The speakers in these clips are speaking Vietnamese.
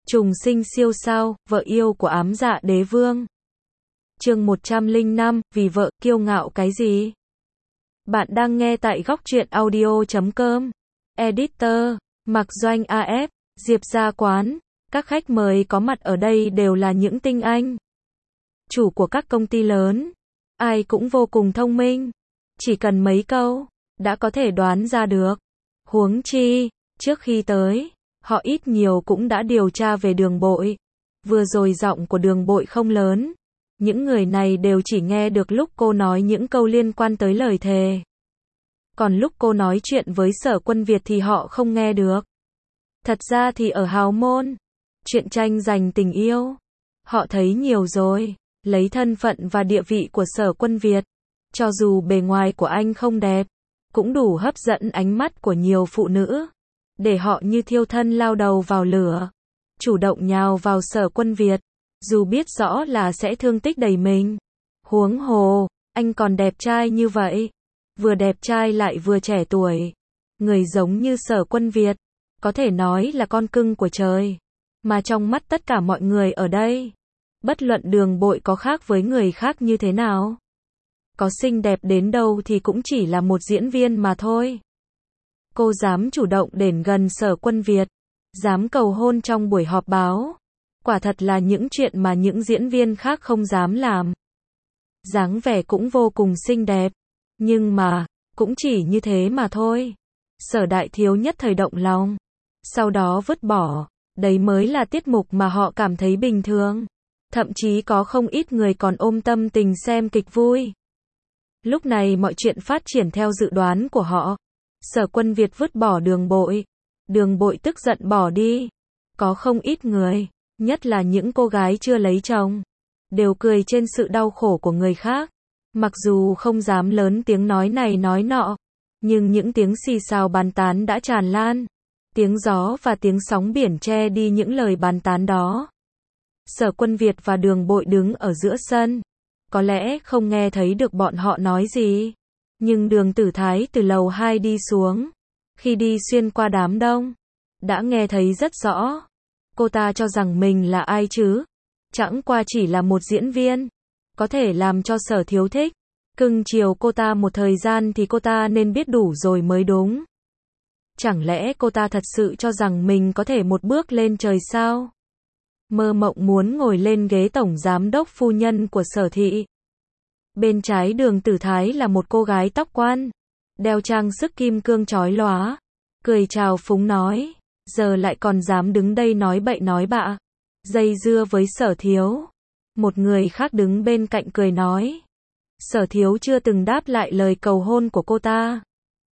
Trùng sinh siêu sao, vợ yêu của ám dạ đế vương. Chương 105, vì vợ kiêu ngạo cái gì? Bạn đang nghe tại góc truyện audio.com. Editor, Mạc Doanh AF, Diệp Gia Quán. Các khách mời có mặt ở đây đều là những tinh anh, chủ của các công ty lớn. Ai cũng vô cùng thông minh. Chỉ cần mấy câu, đã có thể đoán ra được. Huống chi, trước khi tới, họ ít nhiều cũng đã điều tra về Đường Bội. Vừa rồi giọng của Đường Bội không lớn. Những người này đều chỉ nghe được lúc cô nói những câu liên quan tới lời thề. Còn lúc cô nói chuyện với Sở Quân Việt thì họ không nghe được. Thật ra thì ở Hào Môn, chuyện tranh giành tình yêu, họ thấy nhiều rồi. Lấy thân phận và địa vị của Sở Quân Việt, cho dù bề ngoài của anh không đẹp, cũng đủ hấp dẫn ánh mắt của nhiều phụ nữ, để họ như thiêu thân lao đầu vào lửa, chủ động nhào vào Sở Quân Việt, dù biết rõ là sẽ thương tích đầy mình. Huống hồ, anh còn đẹp trai như vậy, vừa đẹp trai lại vừa trẻ tuổi. Người giống như Sở Quân Việt, có thể nói là con cưng của trời. Mà trong mắt tất cả mọi người ở đây, bất luận Đường Bội có khác với người khác như thế nào, có xinh đẹp đến đâu thì cũng chỉ là một diễn viên mà thôi. Cô dám chủ động đến gần Sở Quân Việt, dám cầu hôn trong buổi họp báo. Quả thật là những chuyện mà những diễn viên khác không dám làm. Dáng vẻ cũng vô cùng xinh đẹp, nhưng mà, cũng chỉ như thế mà thôi. Sở đại thiếu nhất thời động lòng, sau đó vứt bỏ. Đấy mới là tiết mục mà họ cảm thấy bình thường. Thậm chí có không ít người còn ôm tâm tình xem kịch vui. Lúc này mọi chuyện phát triển theo dự đoán của họ. Sở Quân Việt vứt bỏ Đường Bội. Đường Bội tức giận bỏ đi. Có không ít người, nhất là những cô gái chưa lấy chồng, đều cười trên sự đau khổ của người khác. Mặc dù không dám lớn tiếng nói này nói nọ, nhưng những tiếng xì xào bàn tán đã tràn lan. Tiếng gió và tiếng sóng biển che đi những lời bàn tán đó. Sở Quân Việt và Đường Bội đứng ở giữa sân, có lẽ không nghe thấy được bọn họ nói gì, nhưng Đường Tử Thái từ lầu 2 đi xuống, khi đi xuyên qua đám đông, đã nghe thấy rất rõ. Cô ta cho rằng mình là ai chứ? Chẳng qua chỉ là một diễn viên, có thể làm cho Sở Thiếu thích, cưng chiều cô ta một thời gian thì cô ta nên biết đủ rồi mới đúng. Chẳng lẽ cô ta thật sự cho rằng mình có thể một bước lên trời sao? Mơ mộng muốn ngồi lên ghế tổng giám đốc phu nhân của Sở thị. Bên trái Đường Tử Thái là một cô gái tóc quan, đeo trang sức kim cương chói lóa, cười chào phúng nói, giờ lại còn dám đứng đây nói bậy nói bạ, dây dưa với Sở thiếu. Một người khác đứng bên cạnh cười nói, Sở thiếu chưa từng đáp lại lời cầu hôn của cô ta.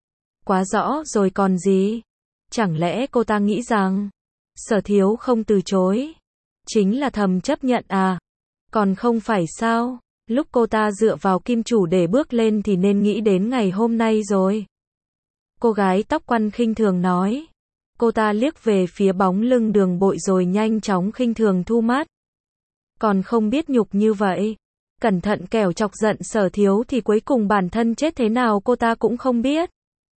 Quá rõ rồi còn gì? Chẳng lẽ cô ta nghĩ rằng Sở thiếu không từ chối, chính là thầm chấp nhận à? Còn không phải sao? Lúc cô ta dựa vào kim chủ để bước lên thì nên nghĩ đến ngày hôm nay rồi. Cô gái tóc quăn khinh thường nói. Cô ta liếc về phía bóng lưng Đường Bội rồi nhanh chóng khinh thường thu mắt. Còn không biết nhục như vậy, cẩn thận kẻo chọc giận Sở thiếu thì cuối cùng bản thân chết thế nào cô ta cũng không biết.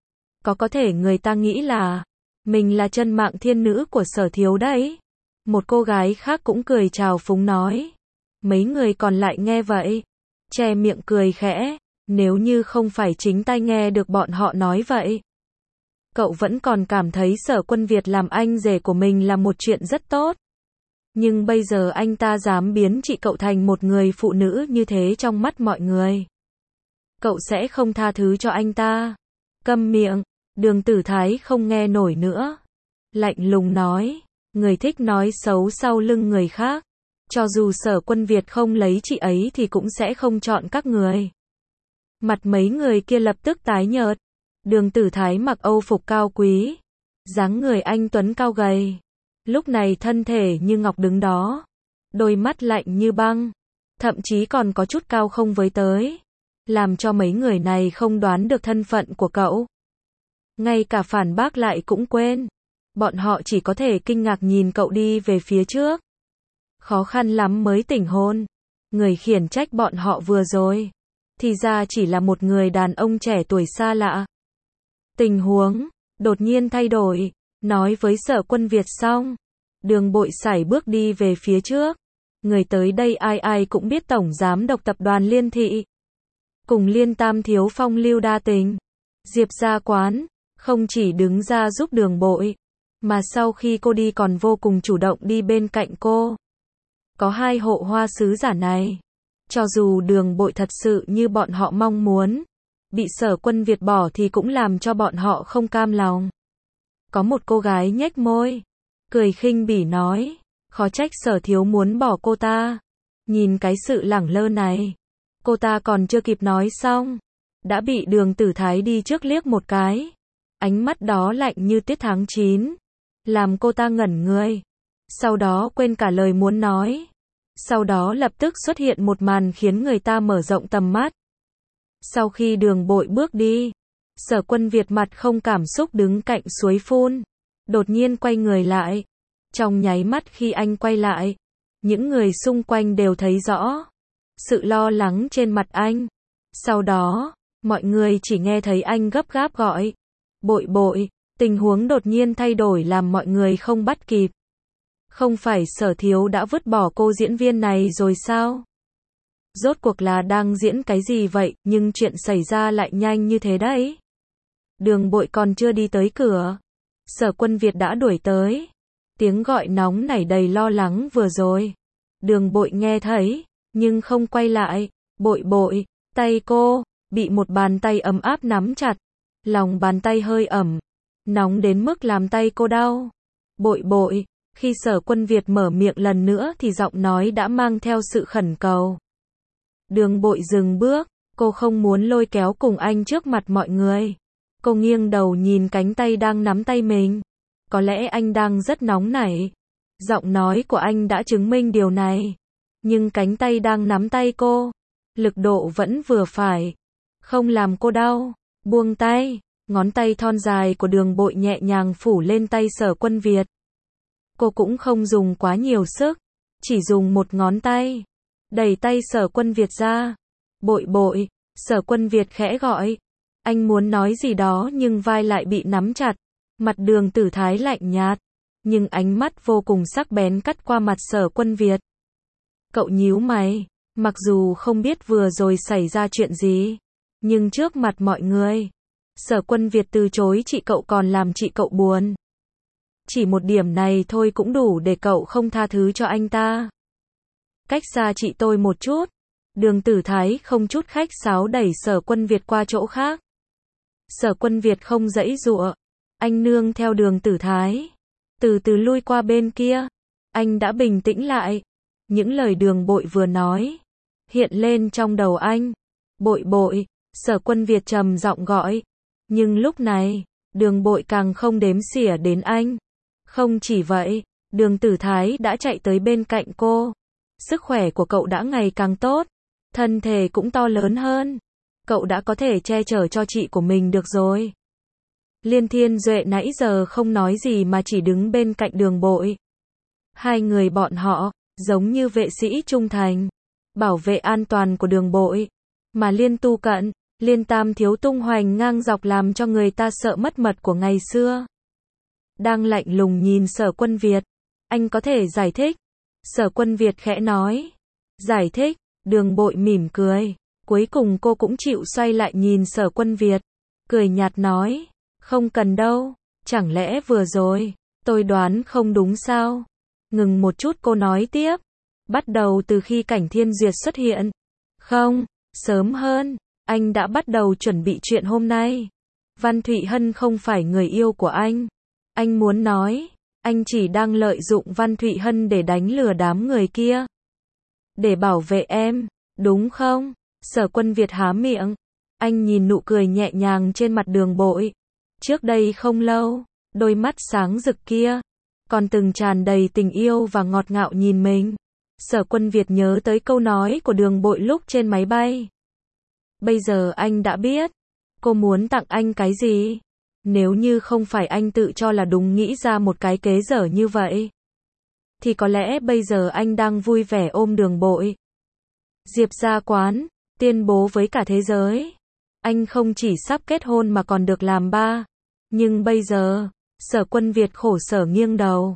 Có thể người ta nghĩ là mình là chân mạng thiên nữ của Sở thiếu đấy. Một cô gái khác cũng cười chào phúng nói. Mấy người còn lại nghe vậy, che miệng cười khẽ, nếu như không phải chính tai nghe được bọn họ nói vậy. Cậu vẫn còn cảm thấy Sở Quân Việt làm anh rể của mình là một chuyện rất tốt. Nhưng bây giờ anh ta dám biến chị cậu thành một người phụ nữ như thế trong mắt mọi người. Cậu sẽ không tha thứ cho anh ta. Câm miệng. Đường Tử Thái không nghe nổi nữa. Lạnh lùng nói, người thích nói xấu sau lưng người khác. Cho dù Sở Quân Việt không lấy chị ấy thì cũng sẽ không chọn các người. Mặt mấy người kia lập tức tái nhợt. Đường Tử Thái mặc âu phục cao quý, dáng người anh tuấn cao gầy. Lúc này thân thể như ngọc đứng đó, đôi mắt lạnh như băng, thậm chí còn có chút cao không với tới, làm cho mấy người này không đoán được thân phận của cậu. Ngay cả phản bác lại cũng quên. Bọn họ chỉ có thể kinh ngạc nhìn cậu đi về phía trước. Khó khăn lắm mới tỉnh hồn. Người khiển trách bọn họ vừa rồi, thì ra chỉ là một người đàn ông trẻ tuổi xa lạ. Tình huống đột nhiên thay đổi, nói với Sở Quân Việt xong, Đường Bội sải bước đi về phía trước. Người tới đây ai ai cũng biết Tổng Giám đốc Tập đoàn Liên Thị. Cùng Liên Tam thiếu phong lưu đa tình. Diệp Gia Quán, không chỉ đứng ra giúp Đường Bội, mà sau khi cô đi còn vô cùng chủ động đi bên cạnh cô. Có hai hộ hoa sứ giả này. Cho dù Đường Bội thật sự như bọn họ mong muốn, bị Sở Quân Việt bỏ thì cũng làm cho bọn họ không cam lòng. Có một cô gái nhếch môi, cười khinh bỉ nói, khó trách Sở thiếu muốn bỏ cô ta. Nhìn cái sự lẳng lơ này, cô ta còn chưa kịp nói xong, đã bị Đường Tử Thái đi trước liếc một cái. Ánh mắt đó lạnh như tiết tháng 9, làm cô ta ngẩn người. Sau đó quên cả lời muốn nói. Sau đó lập tức xuất hiện một màn khiến người ta mở rộng tầm mắt. Sau khi Đường Bội bước đi, Sở Quân Việt mặt không cảm xúc đứng cạnh suối phun, đột nhiên quay người lại. Trong nháy mắt khi anh quay lại, những người xung quanh đều thấy rõ sự lo lắng trên mặt anh. Sau đó, mọi người chỉ nghe thấy anh gấp gáp gọi, Bội Bội. Tình huống đột nhiên thay đổi làm mọi người không bắt kịp. Không phải Sở thiếu đã vứt bỏ cô diễn viên này rồi sao? Rốt cuộc là đang diễn cái gì vậy, nhưng chuyện xảy ra lại nhanh như thế đấy. Đường Bội còn chưa đi tới cửa, Sở Quân Việt đã đuổi tới. Tiếng gọi nóng nảy đầy lo lắng vừa rồi, Đường Bội nghe thấy, nhưng không quay lại. Bội Bội, tay cô bị một bàn tay ấm áp nắm chặt, lòng bàn tay hơi ẩm, nóng đến mức làm tay cô đau. Bội Bội. Khi Sở Quân Việt mở miệng lần nữa thì giọng nói đã mang theo sự khẩn cầu. Đường Bội dừng bước, cô không muốn lôi kéo cùng anh trước mặt mọi người. Cô nghiêng đầu nhìn cánh tay đang nắm tay mình. Có lẽ anh đang rất nóng nảy. Giọng nói của anh đã chứng minh điều này. Nhưng cánh tay đang nắm tay cô, lực độ vẫn vừa phải, không làm cô đau. Buông tay, ngón tay thon dài của Đường Bội nhẹ nhàng phủ lên tay Sở Quân Việt. Cô cũng không dùng quá nhiều sức, chỉ dùng một ngón tay, đẩy tay Sở Quân Việt ra. Bội Bội, Sở Quân Việt khẽ gọi. Anh muốn nói gì đó nhưng vai lại bị nắm chặt. Mặt Đường Tử Thái lạnh nhạt, nhưng ánh mắt vô cùng sắc bén cắt qua mặt Sở Quân Việt. Cậu nhíu mày, mặc dù không biết vừa rồi xảy ra chuyện gì, nhưng trước mặt mọi người, Sở Quân Việt từ chối chị cậu còn làm chị cậu buồn. Chỉ một điểm này thôi cũng đủ để cậu không tha thứ cho anh ta. Cách xa chị tôi một chút. Đường Tử Thái không chút khách sáo đẩy Sở Quân Việt qua chỗ khác. Sở Quân Việt không giãy giụa, anh nương theo Đường Tử Thái, từ từ lui qua bên kia. Anh đã bình tĩnh lại. Những lời Đường Bội vừa nói hiện lên trong đầu anh. Bội Bội, Sở Quân Việt trầm giọng gọi. Nhưng lúc này, Đường Bội càng không đếm xỉa đến anh. Không chỉ vậy, Đường Tử Thái đã chạy tới bên cạnh cô. Sức khỏe của cậu đã ngày càng tốt, thân thể cũng to lớn hơn. Cậu đã có thể che chở cho chị của mình được rồi. Liên Thiên Duệ nãy giờ không nói gì mà chỉ đứng bên cạnh Đường Bội. Hai người bọn họ, giống như vệ sĩ trung thành, bảo vệ an toàn của Đường Bội. Mà Liên Tu Cận, Liên Tam thiếu tung hoành ngang dọc làm cho người ta sợ mất mật của ngày xưa. Đang lạnh lùng nhìn Sở Quân Việt. Anh có thể giải thích. Sở Quân Việt khẽ nói. Giải thích. Đường Bội mỉm cười. Cuối cùng cô cũng chịu xoay lại nhìn Sở Quân Việt. Cười nhạt nói. Không cần đâu. Chẳng lẽ vừa rồi tôi đoán không đúng sao? Ngừng một chút cô nói tiếp. Bắt đầu từ khi Cảnh Thiên Duyệt xuất hiện. Không, sớm hơn. Anh đã bắt đầu chuẩn bị chuyện hôm nay. Văn Thụy Hân không phải người yêu của anh. Anh muốn nói, anh chỉ đang lợi dụng Văn Thụy Hân để đánh lừa đám người kia. Để bảo vệ em, đúng không? Sở Quân Việt há miệng. Anh nhìn nụ cười nhẹ nhàng trên mặt Đường Bội. Trước đây không lâu, đôi mắt sáng rực kia còn từng tràn đầy tình yêu và ngọt ngào nhìn mình. Sở Quân Việt nhớ tới câu nói của Đường Bội lúc trên máy bay. Bây giờ anh đã biết cô muốn tặng anh cái gì. Nếu như không phải anh tự cho là đúng nghĩ ra một cái kế dở như vậy, thì có lẽ bây giờ anh đang vui vẻ ôm Đường Bội. Diệp Gia Quán tuyên bố với cả thế giới, anh không chỉ sắp kết hôn mà còn được làm ba. Nhưng bây giờ, Sở Quân Việt khổ sở nghiêng đầu.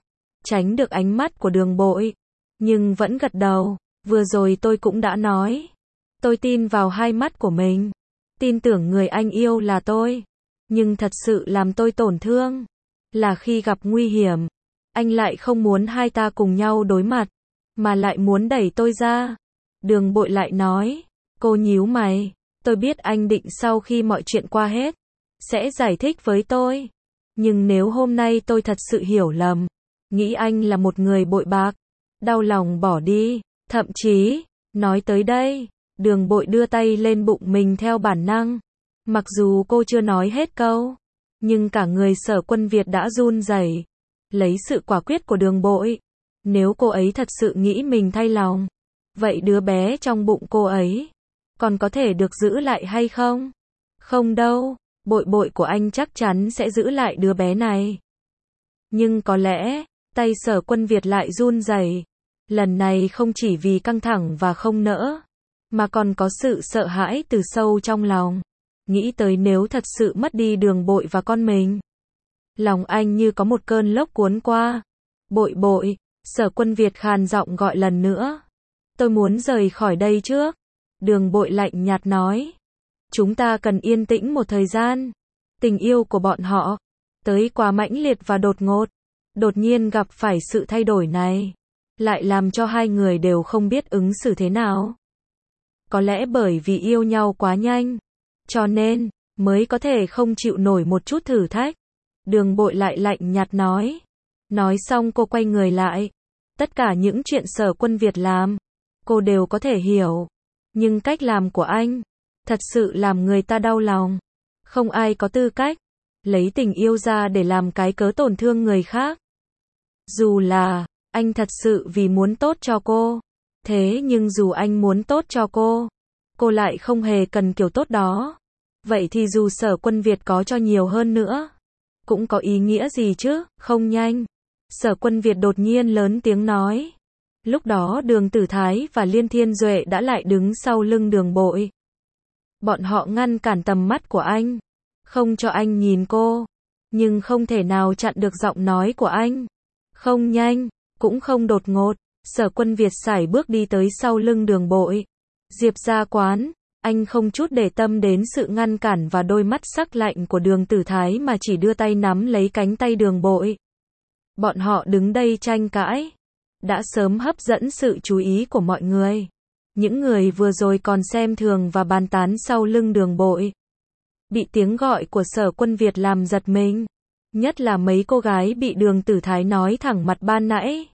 tránh được ánh mắt của Đường Bội, nhưng vẫn gật đầu. Vừa rồi tôi cũng đã nói, tôi tin vào hai mắt của mình, tin tưởng người anh yêu là tôi, nhưng thật sự làm tôi tổn thương là khi gặp nguy hiểm, anh lại không muốn hai ta cùng nhau đối mặt, mà lại muốn đẩy tôi ra. Đường Bội lại nói, cô nhíu mày, tôi biết anh định sau khi mọi chuyện qua hết, sẽ giải thích với tôi. Nhưng nếu hôm nay tôi thật sự hiểu lầm, nghĩ anh là một người bội bạc, đau lòng bỏ đi, thậm chí, nói tới đây, Đường Bội đưa tay lên bụng mình theo bản năng. Mặc dù cô chưa nói hết câu, nhưng cả người Sở Quân Việt đã run rẩy, lấy sự quả quyết của Đường Bội. Nếu cô ấy thật sự nghĩ mình thay lòng, vậy đứa bé trong bụng cô ấy, còn có thể được giữ lại hay không? Không đâu, Bội Bội của anh chắc chắn sẽ giữ lại đứa bé này. Nhưng có lẽ, tay Sở Quân Việt lại run rẩy. Lần này không chỉ vì căng thẳng và không nỡ, mà còn có sự sợ hãi từ sâu trong lòng. Nghĩ tới nếu thật sự mất đi Đường Bội và con mình. Lòng anh như có một cơn lốc cuốn qua. Bội Bội, Sở Quân Việt khàn giọng gọi lần nữa. Tôi muốn rời khỏi đây trước. Đường Bội lạnh nhạt nói. Chúng ta cần yên tĩnh một thời gian. Tình yêu của bọn họ tới quá mãnh liệt và đột ngột. Đột nhiên gặp phải sự thay đổi này, lại làm cho hai người đều không biết ứng xử thế nào. Có lẽ bởi vì yêu nhau quá nhanh, cho nên mới có thể không chịu nổi một chút thử thách. Đường Bội lại lạnh nhạt nói. Nói xong cô quay người lại. Tất cả những chuyện Sở Quân Việt làm, cô đều có thể hiểu. Nhưng cách làm của anh, thật sự làm người ta đau lòng. Không ai có tư cách lấy tình yêu ra để làm cái cớ tổn thương người khác. Dù là anh thật sự vì muốn tốt cho cô, thế nhưng dù anh muốn tốt cho cô lại không hề cần kiểu tốt đó. Vậy thì dù Sở Quân Việt có cho nhiều hơn nữa, cũng có ý nghĩa gì chứ? Không nhanh, Sở Quân Việt đột nhiên lớn tiếng nói. Lúc đó Đường Tử Thái và Liên Thiên Duệ đã lại đứng sau lưng Đường Bội. Bọn họ ngăn cản tầm mắt của anh, không cho anh nhìn cô, nhưng không thể nào chặn được giọng nói của anh. Không nhanh, cũng không đột ngột, Sở Quân Việt sải bước đi tới sau lưng Đường Bội. Diệp Gia Quán, anh không chút để tâm đến sự ngăn cản và đôi mắt sắc lạnh của Đường Tử Thái mà chỉ đưa tay nắm lấy cánh tay Đường Bội. Bọn họ đứng đây tranh cãi, đã sớm hấp dẫn sự chú ý của mọi người. Những người vừa rồi còn xem thường và bàn tán sau lưng Đường Bội, bị tiếng gọi của Sở Quân Việt làm giật mình. Nhất là mấy cô gái bị Đường Tử Thái nói thẳng mặt ban nãy.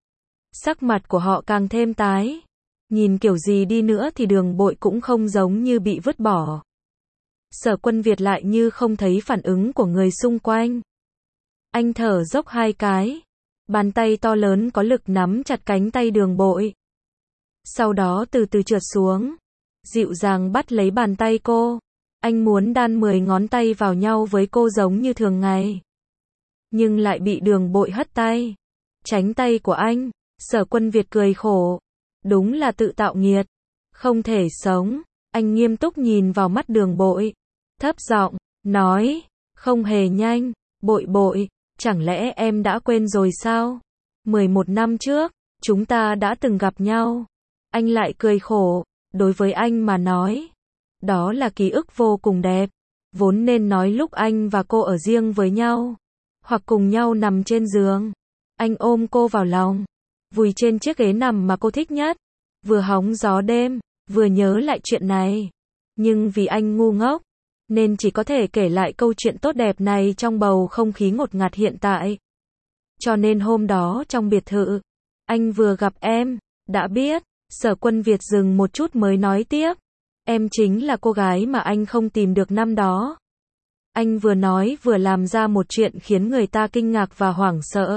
Sắc mặt của họ càng thêm tái. Nhìn kiểu gì đi nữa thì Đường Bội cũng không giống như bị vứt bỏ. Sở Quân Việt lại như không thấy phản ứng của người xung quanh. Anh thở dốc hai cái. Bàn tay to lớn có lực nắm chặt cánh tay Đường Bội. Sau đó từ từ trượt xuống. Dịu dàng bắt lấy bàn tay cô. Anh muốn đan 10 ngón tay vào nhau với cô giống như thường ngày. Nhưng lại bị Đường Bội hất tay. Tránh tay của anh. Sở Quân Việt cười khổ. Đúng là tự tạo nghiệt. Không thể sống. Anh nghiêm túc nhìn vào mắt Đường Bội. Thấp giọng, nói. Không hề nhanh. Bội Bội, chẳng lẽ em đã quên rồi sao? 11 năm trước, chúng ta đã từng gặp nhau. Anh lại cười khổ. Đối với anh mà nói, đó là ký ức vô cùng đẹp. Vốn nên nói lúc anh và cô ở riêng với nhau, hoặc cùng nhau nằm trên giường. Anh ôm cô vào lòng, vùi trên chiếc ghế nằm mà cô thích nhất. Vừa hóng gió đêm, vừa nhớ lại chuyện này. Nhưng vì anh ngu ngốc, nên chỉ có thể kể lại câu chuyện tốt đẹp này trong bầu không khí ngột ngạt hiện tại. Cho nên hôm đó trong biệt thự, anh vừa gặp em, đã biết. Sở Quân Việt dừng một chút mới nói tiếp. Em chính là cô gái mà anh không tìm được năm đó. Anh vừa nói vừa làm ra một chuyện khiến người ta kinh ngạc và hoảng sợ.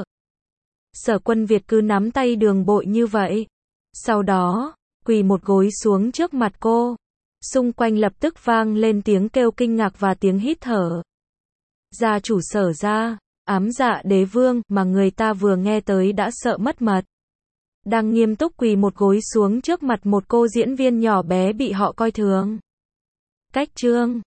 Sở Quân Việt cứ nắm tay Đường Bội như vậy. Sau đó, quỳ một gối xuống trước mặt cô. Xung quanh lập tức vang lên tiếng kêu kinh ngạc và tiếng hít thở. Gia chủ Sở gia, Ám Dạ Đế Vương mà người ta vừa nghe tới đã sợ mất mật. Đang nghiêm túc quỳ một gối xuống trước mặt một cô diễn viên nhỏ bé bị họ coi thường. Cách chương